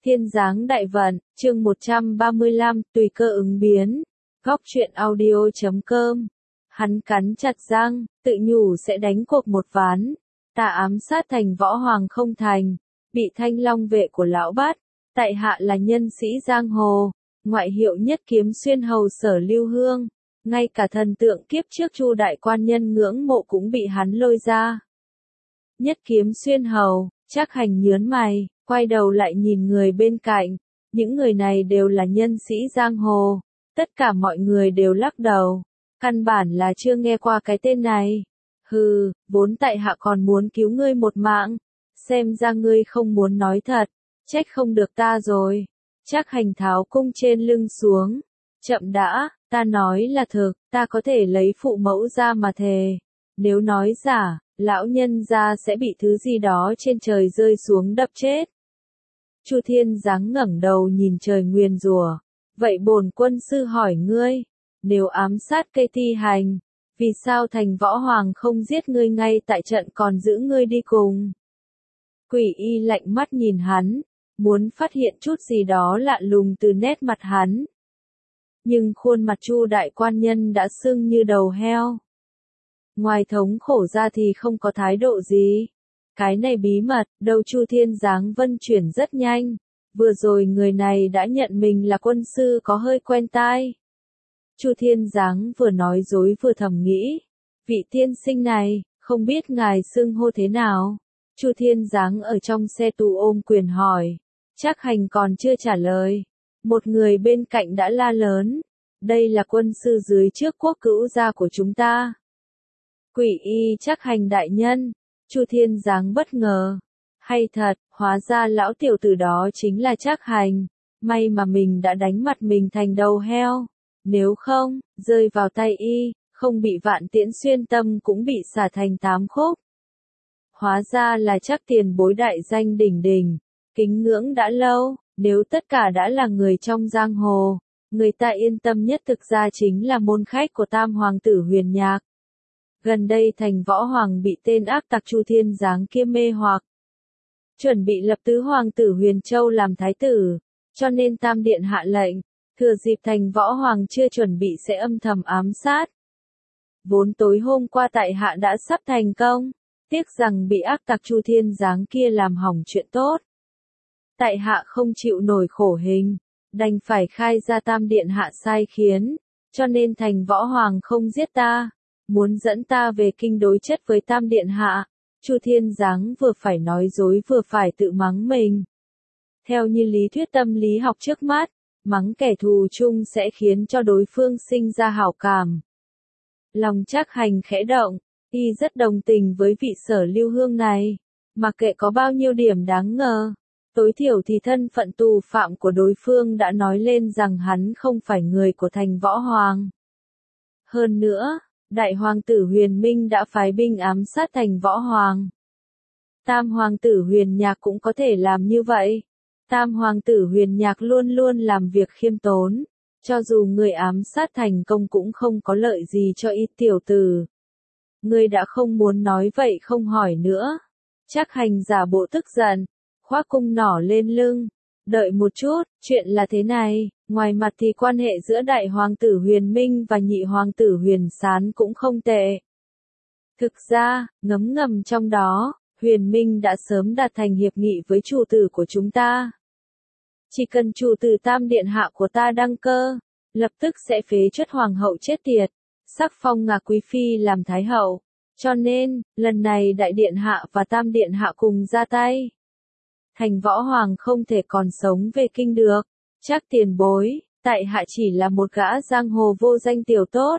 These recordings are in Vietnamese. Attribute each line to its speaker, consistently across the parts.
Speaker 1: Thiên giáng đại vận, chương 135, tùy cơ ứng biến. Góc truyện audio.com. Hắn cắn chặt răng, tự nhủ sẽ đánh cuộc một ván. Ta ám sát thành võ hoàng không thành, bị Thanh Long vệ của lão bắt. Tại hạ là nhân sĩ giang hồ, ngoại hiệu Nhất Kiếm Xuyên hầu Sở Lưu Hương. Ngay cả thần tượng kiếp trước Chu đại quan nhân ngưỡng mộ cũng bị hắn lôi ra. Nhất Kiếm Xuyên hầu, Trác Hành nhớn mày, quay đầu lại nhìn người bên cạnh. Những người này đều là nhân sĩ giang hồ. Tất cả mọi người đều lắc đầu. Căn bản là chưa nghe qua cái tên này. Hừ, vốn tại hạ còn muốn cứu ngươi một mạng. Xem ra ngươi không muốn nói thật. Trách không được ta rồi. Trác Hành tháo cung trên lưng xuống. Chậm đã, ta nói là thực, ta có thể lấy phụ mẫu ra mà thề. Nếu nói giả, lão nhân gia sẽ bị thứ gì đó trên trời rơi xuống đập chết. Chu Thiên Giáng ngẩng đầu nhìn trời nguyền rủa. Vậy bổn quân sư hỏi ngươi, nếu ám sát cây thi hành, vì sao thành võ hoàng không giết ngươi ngay tại trận còn giữ ngươi đi cùng? Quỷ y lạnh mắt nhìn hắn, muốn phát hiện chút gì đó lạ lùng từ nét mặt hắn. Nhưng khuôn mặt Chu đại quan nhân đã sưng như đầu heo. Ngoài thống khổ ra thì không có thái độ gì. Cái này bí mật, đầu Chu Thiên Giáng vân chuyển rất nhanh. Vừa rồi người này đã nhận mình là quân sư có hơi quen tai. Chu Thiên Giáng vừa nói dối vừa thầm nghĩ. Vị tiên sinh này, không biết ngài xưng hô thế nào? Chu Thiên Giáng ở trong xe tù ôm quyền hỏi. Trác Hành còn chưa trả lời. Một người bên cạnh đã la lớn. Đây là quân sư dưới trước quốc cữu gia của chúng ta. Quỷ y Trác Hành đại nhân. Chu Thiên Giáng bất ngờ. Hay thật, hóa ra lão tiểu tử đó chính là Trác Hành. May mà mình đã đánh mặt mình thành đầu heo. Nếu không, rơi vào tay y, không bị vạn tiễn xuyên tâm cũng bị xả thành 8 khúc. Hóa ra là Trác tiền bối đại danh đỉnh đỉnh. Kính ngưỡng đã lâu, nếu tất cả đã là người trong giang hồ, người ta yên tâm nhất thực ra chính là môn khách của Tam Hoàng tử Huyền Nhạc. Gần đây thành võ hoàng bị tên ác tặc Chu Thiên Giáng kia mê hoặc. Chuẩn bị lập tứ hoàng tử Huyền Châu làm thái tử, cho nên Tam Điện hạ lệnh, thừa dịp thành võ hoàng chưa chuẩn bị sẽ âm thầm ám sát. Vốn tối hôm qua tại hạ đã sắp thành công, tiếc rằng bị ác tặc Chu Thiên Giáng kia làm hỏng chuyện tốt. Tại hạ không chịu nổi khổ hình, đành phải khai ra Tam Điện hạ sai khiến, cho nên thành võ hoàng không giết ta, muốn dẫn ta về kinh đối chất với Tam Điện hạ. Chu Thiên Giáng vừa phải nói dối vừa phải tự mắng mình. Theo như lý thuyết tâm lý học trước mắt, mắng kẻ thù chung sẽ khiến cho đối phương sinh ra hảo cảm. Lòng Trác Hành khẽ động, y rất đồng tình với vị Sở Lưu Hương này, mặc kệ có bao nhiêu điểm đáng ngờ. Tối thiểu thì thân phận tù phạm của đối phương đã nói lên rằng hắn không phải người của thành võ hoàng. Hơn nữa, Đại Hoàng tử Huyền Minh đã phái binh ám sát thành võ hoàng. Tam Hoàng tử Huyền Nhạc cũng có thể làm như vậy. Tam Hoàng tử Huyền Nhạc luôn luôn làm việc khiêm tốn. Cho dù người ám sát thành công cũng không có lợi gì cho ít tiểu tử. Người đã không muốn nói vậy không hỏi nữa. Trác Hành giả bộ tức giận, khoác cung nỏ lên lưng. Đợi một chút, chuyện là thế này, ngoài mặt thì quan hệ giữa Đại Hoàng tử Huyền Minh và Nhị Hoàng tử Huyền Sán cũng không tệ. Thực ra, ngấm ngầm trong đó, Huyền Minh đã sớm đạt thành hiệp nghị với chủ tử của chúng ta. Chỉ cần chủ tử Tam Điện hạ của ta đăng cơ, lập tức sẽ phế truất hoàng hậu chết tiệt, sắc phong Ngạc Quý Phi làm thái hậu. Cho nên, lần này Đại Điện hạ và Tam Điện hạ cùng ra tay. Thành võ hoàng không thể còn sống về kinh được. Trác tiền bối, tại hạ chỉ là một gã giang hồ vô danh tiểu tốt.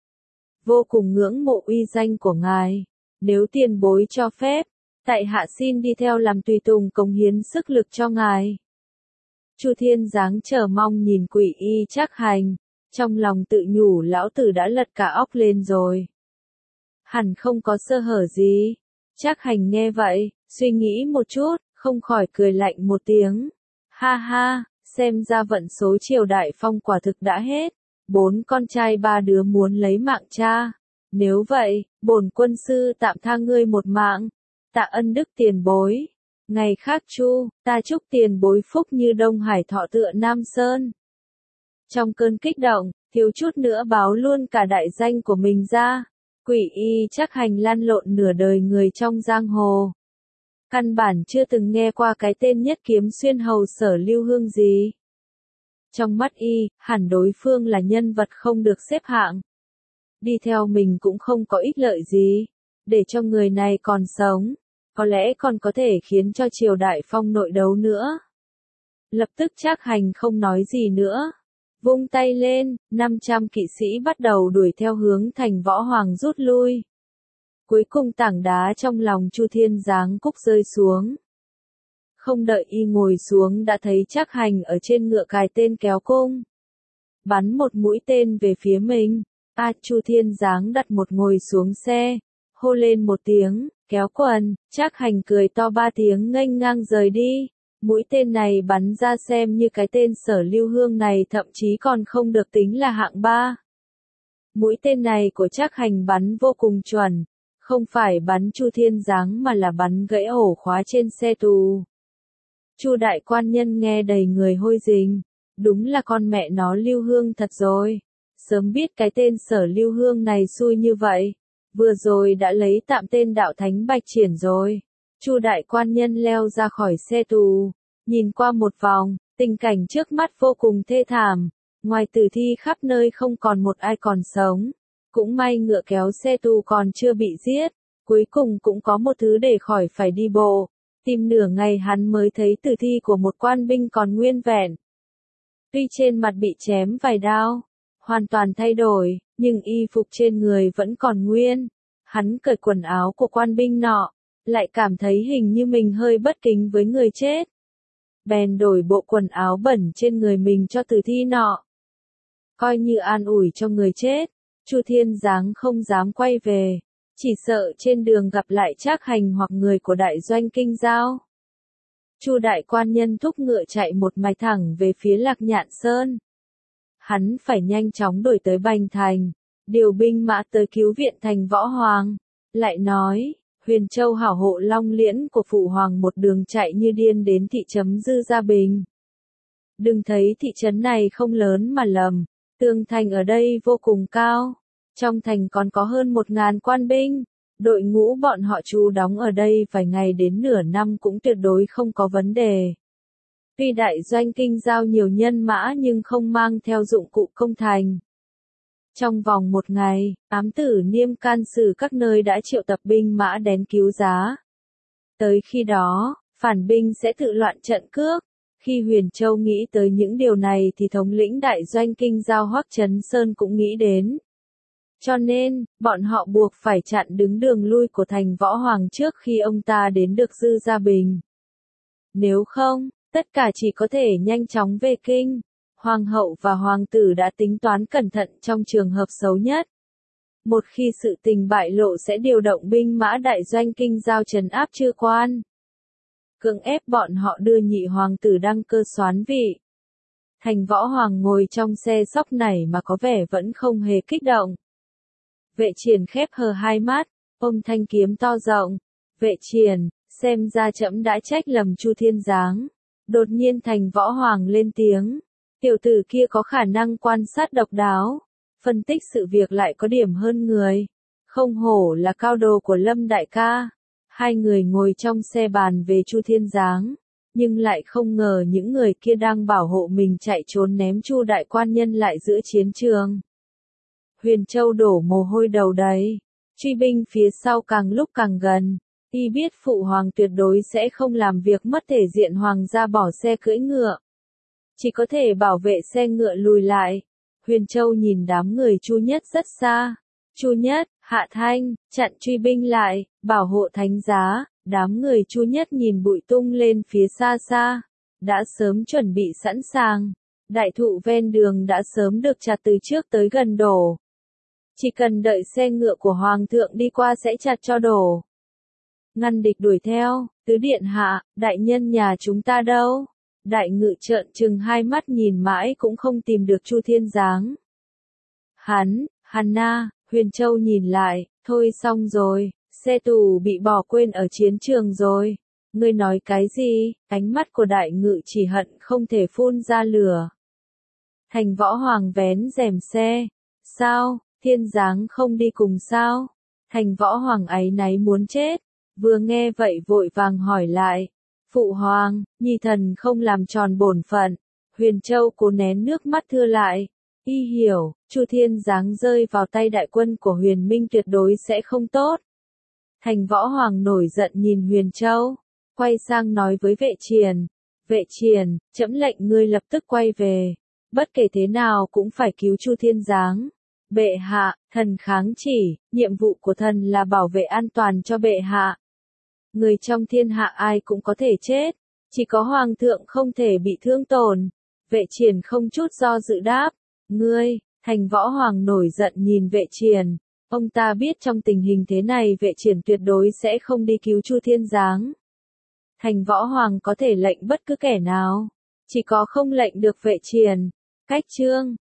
Speaker 1: Vô cùng ngưỡng mộ uy danh của ngài. Nếu tiền bối cho phép, tại hạ xin đi theo làm tùy tùng cống hiến sức lực cho ngài. Chu Thiên Giáng chờ mong nhìn quỷ y Trác Hành, trong lòng tự nhủ lão tử đã lật cả óc lên rồi. Hẳn không có sơ hở gì. Trác Hành nghe vậy, suy nghĩ một chút, không khỏi cười lạnh một tiếng. Ha ha, xem ra vận số triều đại phong quả thực đã hết. 4 con trai 3 đứa muốn lấy mạng cha. Nếu vậy, bổn quân sư tạm tha ngươi một mạng. Tạ ân đức tiền bối. Ngày khác Chu, ta chúc tiền bối phúc như Đông Hải thọ tựa Nam Sơn. Trong cơn kích động, thiếu chút nữa báo luôn cả đại danh của mình ra. Quỷ Y Trác Hành lăn lộn nửa đời người trong giang hồ. Căn bản chưa từng nghe qua cái tên Nhất Kiếm Xuyên hầu Sở Lưu Hương gì. Trong mắt y, hẳn đối phương là nhân vật không được xếp hạng. Đi theo mình cũng không có ích lợi gì. Để cho người này còn sống, có lẽ còn có thể khiến cho triều đại phong nội đấu nữa. Lập tức Trác Hành không nói gì nữa. Vung tay lên, 500 kỵ sĩ bắt đầu đuổi theo hướng thành Võ Hoàng rút lui. Cuối cùng tảng đá trong lòng Chu Thiên Giáng Cúc rơi xuống. Không đợi y ngồi xuống đã thấy Trác Hành ở trên ngựa cài tên kéo cung. Bắn một mũi tên về phía mình. Chu Thiên Giáng đặt một ngồi xuống xe. Hô lên một tiếng, kéo quần, Trác Hành cười to 3 tiếng nghênh ngang rời đi. Mũi tên này bắn ra xem như cái tên Sở Lưu Hương này thậm chí còn không được tính là hạng 3. Mũi tên này của Trác Hành bắn vô cùng chuẩn. Không phải bắn Chu Thiên Giáng mà là bắn gãy ổ khóa trên xe tù. Chu đại quan nhân nghe đầy người hôi rình. Đúng là con mẹ nó Lưu Hương thật rồi. Sớm biết cái tên Sở Lưu Hương này xui như vậy. Vừa rồi đã lấy tạm tên đạo thánh Bạch Triển rồi. Chu đại quan nhân leo ra khỏi xe tù. Nhìn qua một vòng, tình cảnh trước mắt vô cùng thê thảm. Ngoài tử thi khắp nơi không còn một ai còn sống. Cũng may ngựa kéo xe tù còn chưa bị giết. Cuối cùng cũng có một thứ để khỏi phải đi bộ. Tìm nửa ngày hắn mới thấy tử thi của một quan binh còn nguyên vẹn. Tuy trên mặt bị chém vài đao, hoàn toàn thay đổi, nhưng y phục trên người vẫn còn nguyên. Hắn cởi quần áo của quan binh nọ, lại cảm thấy hình như mình hơi bất kính với người chết. Bèn đổi bộ quần áo bẩn trên người mình cho tử thi nọ. Coi như an ủi cho người chết, Chu Thiên Giáng không dám quay về, chỉ sợ trên đường gặp lại Trác Hành hoặc người của đại doanh Kinh Giao. Chu đại quan nhân thúc ngựa chạy một mạch thẳng về phía Lạc Nhạn Sơn. Hắn phải nhanh chóng đuổi tới Bành Thành, điều binh mã tới cứu viện thành Võ Hoàng. Lại nói, Huyền Châu hảo hộ Long Liễn của Phụ Hoàng một đường chạy như điên đến thị trấn Dư Gia Bình. Đừng thấy thị trấn này không lớn mà lầm, tường thành ở đây vô cùng cao. Trong thành còn có hơn 1000 quan binh. Đội ngũ bọn họ trú đóng ở đây vài ngày đến nửa năm cũng tuyệt đối không có vấn đề. Tuy đại doanh Kinh Giao nhiều nhân mã nhưng không mang theo dụng cụ công thành. Trong vòng một ngày, ám tử Niêm Can Sử các nơi đã triệu tập binh mã đến cứu giá. Tới khi đó, phản binh sẽ tự loạn trận cước. Khi Huyền Châu nghĩ tới những điều này thì thống lĩnh đại doanh Kinh Giao Hoắc Chấn Sơn cũng nghĩ đến. Cho nên, bọn họ buộc phải chặn đứng đường lui của thành Võ Hoàng trước khi ông ta đến được Dư Gia Bình. Nếu không, tất cả chỉ có thể nhanh chóng về kinh. Hoàng hậu và hoàng tử đã tính toán cẩn thận trong trường hợp xấu nhất. Một khi sự tình bại lộ sẽ điều động binh mã đại doanh Kinh Giao trấn áp chư quan. Cưỡng ép bọn họ đưa nhị hoàng tử đăng cơ soán vị. Thành Võ Hoàng ngồi trong xe sóc này mà có vẻ vẫn không hề kích động. Vệ Triển khép hờ hai mắt, ôm thanh kiếm to rộng. Vệ Triển, xem ra trẫm đã trách lầm Chu Thiên Giáng. Đột nhiên Thành Võ Hoàng lên tiếng. Tiểu tử kia có khả năng quan sát độc đáo. Phân tích sự việc lại có điểm hơn người. Không hổ là cao đồ của Lâm đại ca. Hai người ngồi trong xe bàn về Chu Thiên Giáng. Nhưng lại không ngờ những người kia đang bảo hộ mình chạy trốn ném Chu đại quan nhân lại giữa chiến trường. Huyền Châu đổ mồ hôi đầu đầy. Truy binh phía sau càng lúc càng gần. Y biết Phụ Hoàng tuyệt đối sẽ không làm việc mất thể diện Hoàng gia bỏ xe cưỡi ngựa. Chỉ có thể bảo vệ xe ngựa lùi lại. Huyền Châu nhìn đám người Chu Nhất rất xa. Chu Nhất, Hạ Thanh, chặn truy binh lại, bảo hộ thánh giá. Đám người Chu Nhất nhìn bụi tung lên phía xa xa. Đã sớm chuẩn bị sẵn sàng. Đại thụ ven đường đã sớm được chặt từ trước tới gần đổ. Chỉ cần đợi xe ngựa của Hoàng thượng đi qua sẽ chặt cho đổ. Ngăn địch đuổi theo, tứ điện hạ, đại nhân nhà chúng ta đâu? Đại ngự trợn trừng hai mắt nhìn mãi cũng không tìm được Chu Thiên Giáng. Hanna, Huyền Châu nhìn lại, thôi xong rồi, xe tù bị bỏ quên ở chiến trường rồi. Ngươi nói cái gì? Ánh mắt của đại ngự chỉ hận không thể phun ra lửa. Thành Võ Hoàng vén rèm xe. Sao, Thiên Giáng không đi cùng sao? Thành Võ Hoàng áy náy muốn chết. Vừa nghe vậy vội vàng hỏi lại. Phụ Hoàng, nhi thần không làm tròn bổn phận. Huyền Châu cố nén nước mắt thưa lại. Y hiểu, Chu Thiên Giáng rơi vào tay đại quân của Huyền Minh tuyệt đối sẽ không tốt. Thành Võ Hoàng nổi giận nhìn Huyền Châu, quay sang nói với Vệ Triền. Vệ Triền, trẫm lệnh ngươi lập tức quay về. Bất kể thế nào cũng phải cứu Chu Thiên Giáng. Bệ hạ, thần kháng chỉ, nhiệm vụ của thần là bảo vệ an toàn cho bệ hạ. Người trong thiên hạ ai cũng có thể chết, chỉ có Hoàng thượng không thể bị thương tổn. Vệ Triền không chút do dự đáp. Ngươi, Thành Võ Hoàng nổi giận nhìn Vệ Triền. Ông ta biết trong tình hình thế này Vệ Triền tuyệt đối sẽ không đi cứu Chu Thiên Giáng. Thành Võ Hoàng có thể lệnh bất cứ kẻ nào, chỉ có không lệnh được Vệ Triền. Cách chương